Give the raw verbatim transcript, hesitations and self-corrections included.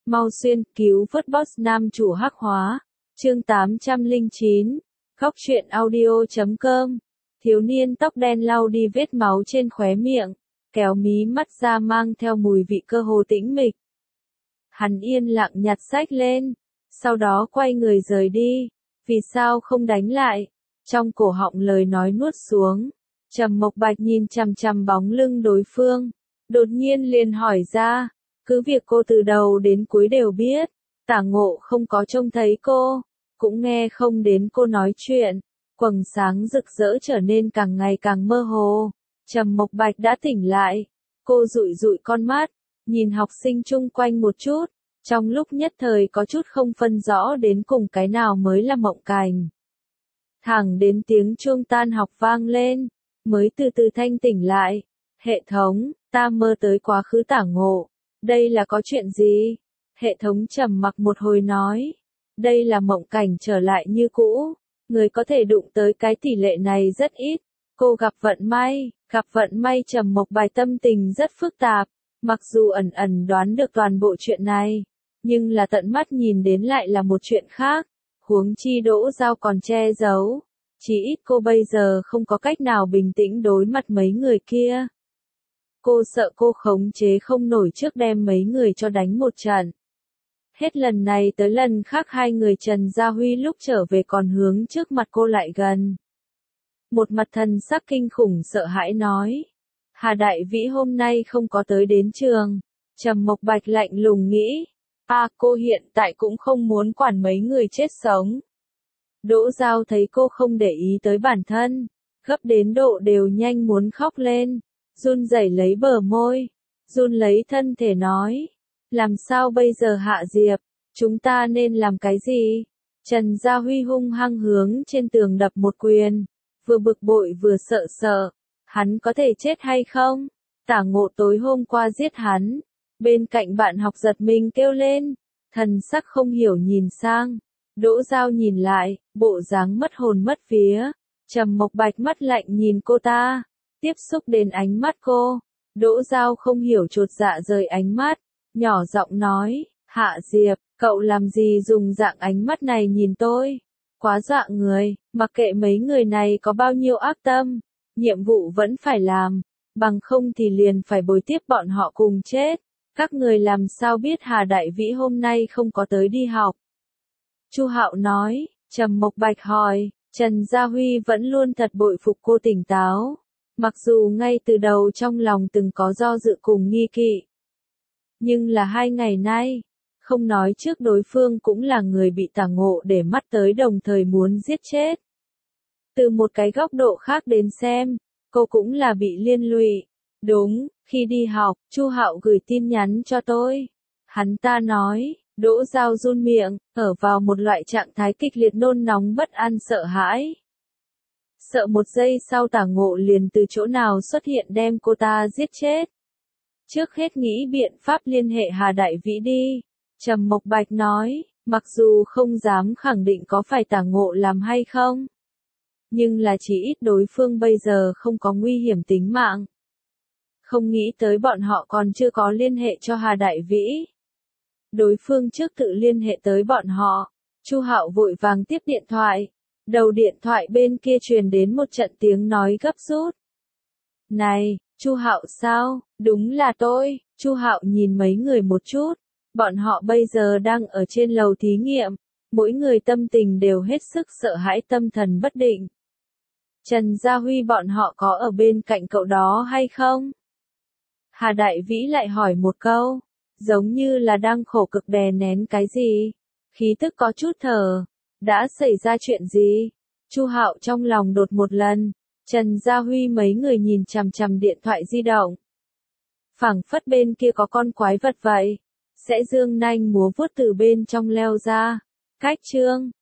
Mau xuyên, cứu vớt boss nam chủ hắc hóa. Chương tám trăm lẻ chín. Góc truyện audio chấm com. Thiếu niên tóc đen lau đi vết máu trên khóe miệng, kéo mí mắt ra mang theo mùi vị cơ hồ tĩnh mịch. Hắn yên lặng nhặt sách lên, sau đó quay người rời đi. Vì sao không đánh lại? Trong cổ họng lời nói nuốt xuống. Trầm Mộc Bạch nhìn chằm chằm bóng lưng đối phương, đột nhiên liền hỏi ra, cứ việc cô từ đầu đến cuối đều biết, Tả Ngộ không có trông thấy cô, cũng nghe không đến cô nói chuyện. Quầng sáng rực rỡ trở nên càng ngày càng mơ hồ. Trầm Mộc Bạch đã tỉnh lại, cô dụi dụi con mắt, nhìn học sinh chung quanh một chút, trong lúc nhất thời có chút không phân rõ đến cùng cái nào mới là mộng cảnh. Thẳng đến tiếng chuông tan học vang lên, mới từ từ thanh tỉnh lại. Hệ thống, ta mơ tới quá khứ Tả Ngộ, đây là có chuyện gì? Hệ thống trầm mặc một hồi nói, đây là mộng cảnh trở lại như cũ, người có thể đụng tới cái tỷ lệ này rất ít. Cô gặp vận may, gặp vận may. Trầm Mộc Bạch tâm tình rất phức tạp, mặc dù ẩn ẩn đoán được toàn bộ chuyện này, nhưng là tận mắt nhìn đến lại là một chuyện khác, huống chi Đỗ Giao còn che giấu, chỉ ít cô bây giờ không có cách nào bình tĩnh đối mặt mấy người kia. Cô sợ cô khống chế không nổi trước đem mấy người cho đánh một trận. Hết lần này tới lần khác hai người Trần Gia Huy lúc trở về còn hướng trước mặt cô lại gần. Một mặt thần sắc kinh khủng sợ hãi nói, Hà Đại Vĩ hôm nay không có tới đến trường. Trầm Mộc Bạch lạnh lùng nghĩ, à cô hiện tại cũng không muốn quản mấy người chết sống. Đỗ Giao thấy cô không để ý tới bản thân, gấp đến độ đều nhanh muốn khóc lên, run rẩy lấy bờ môi, run lấy thân thể nói, làm sao bây giờ Hạ Diệp, chúng ta nên làm cái gì? Trần Gia Huy hung hăng hướng trên tường đập một quyền, vừa bực bội vừa sợ sợ, hắn có thể chết hay không? Tả Ngộ tối hôm qua giết hắn. Bên cạnh bạn học giật mình kêu lên, thần sắc không hiểu nhìn sang. Đỗ Giao nhìn lại, bộ dáng mất hồn mất vía. Trầm Mộc Bạch mắt lạnh nhìn cô ta, tiếp xúc đến ánh mắt cô. Đỗ Giao không hiểu chột dạ rời ánh mắt, nhỏ giọng nói, Hạ Diệp, cậu làm gì dùng dạng ánh mắt này nhìn tôi? Quá dọa người, mặc kệ mấy người này có bao nhiêu ác tâm, nhiệm vụ vẫn phải làm, bằng không thì liền phải bồi tiếp bọn họ cùng chết. Các người làm sao biết Hà Đại Vĩ hôm nay không có tới đi học? Chu Hạo nói. Trầm Mộc Bạch hỏi, Trần Gia Huy vẫn luôn thật bội phục cô tỉnh táo, mặc dù ngay từ đầu trong lòng từng có do dự cùng nghi kỵ. Nhưng là hai ngày nay, không nói trước đối phương cũng là người bị Tả Ngộ để mắt tới đồng thời muốn giết chết. Từ một cái góc độ khác đến xem, cô cũng là bị liên lụy. Đúng, khi đi học, Chu Hạo gửi tin nhắn cho tôi. Hắn ta nói, Đỗ Giao run miệng, ở vào một loại trạng thái kịch liệt nôn nóng bất an sợ hãi. Sợ một giây sau Tả Ngộ liền từ chỗ nào xuất hiện đem cô ta giết chết. Trước hết nghĩ biện pháp liên hệ Hà Đại Vĩ đi. Trầm Mộc Bạch nói, mặc dù không dám khẳng định có phải Tả Ngộ làm hay không, nhưng là chỉ ít đối phương bây giờ không có nguy hiểm tính mạng. Không nghĩ tới bọn họ còn chưa có liên hệ cho Hà Đại Vĩ. Đối phương trước tự liên hệ tới bọn họ. Chu Hạo vội vàng tiếp điện thoại. Đầu điện thoại bên kia truyền đến một trận tiếng nói gấp rút. Này, Chu Hạo sao? Đúng là tôi. Chu Hạo nhìn mấy người một chút. Bọn họ bây giờ đang ở trên lầu thí nghiệm. Mỗi người tâm tình đều hết sức sợ hãi tâm thần bất định. Trần Gia Huy bọn họ có ở bên cạnh cậu đó hay không? Hà Đại Vĩ lại hỏi một câu, giống như là đang khổ cực đè nén cái gì, khí tức có chút thở. Đã xảy ra chuyện gì? Chu Hạo trong lòng đột một lần. Trần Gia Huy mấy người nhìn chằm chằm điện thoại di động, phảng phất bên kia có con quái vật vậy, sẽ dương nanh múa vuốt từ bên trong leo ra. Cách chương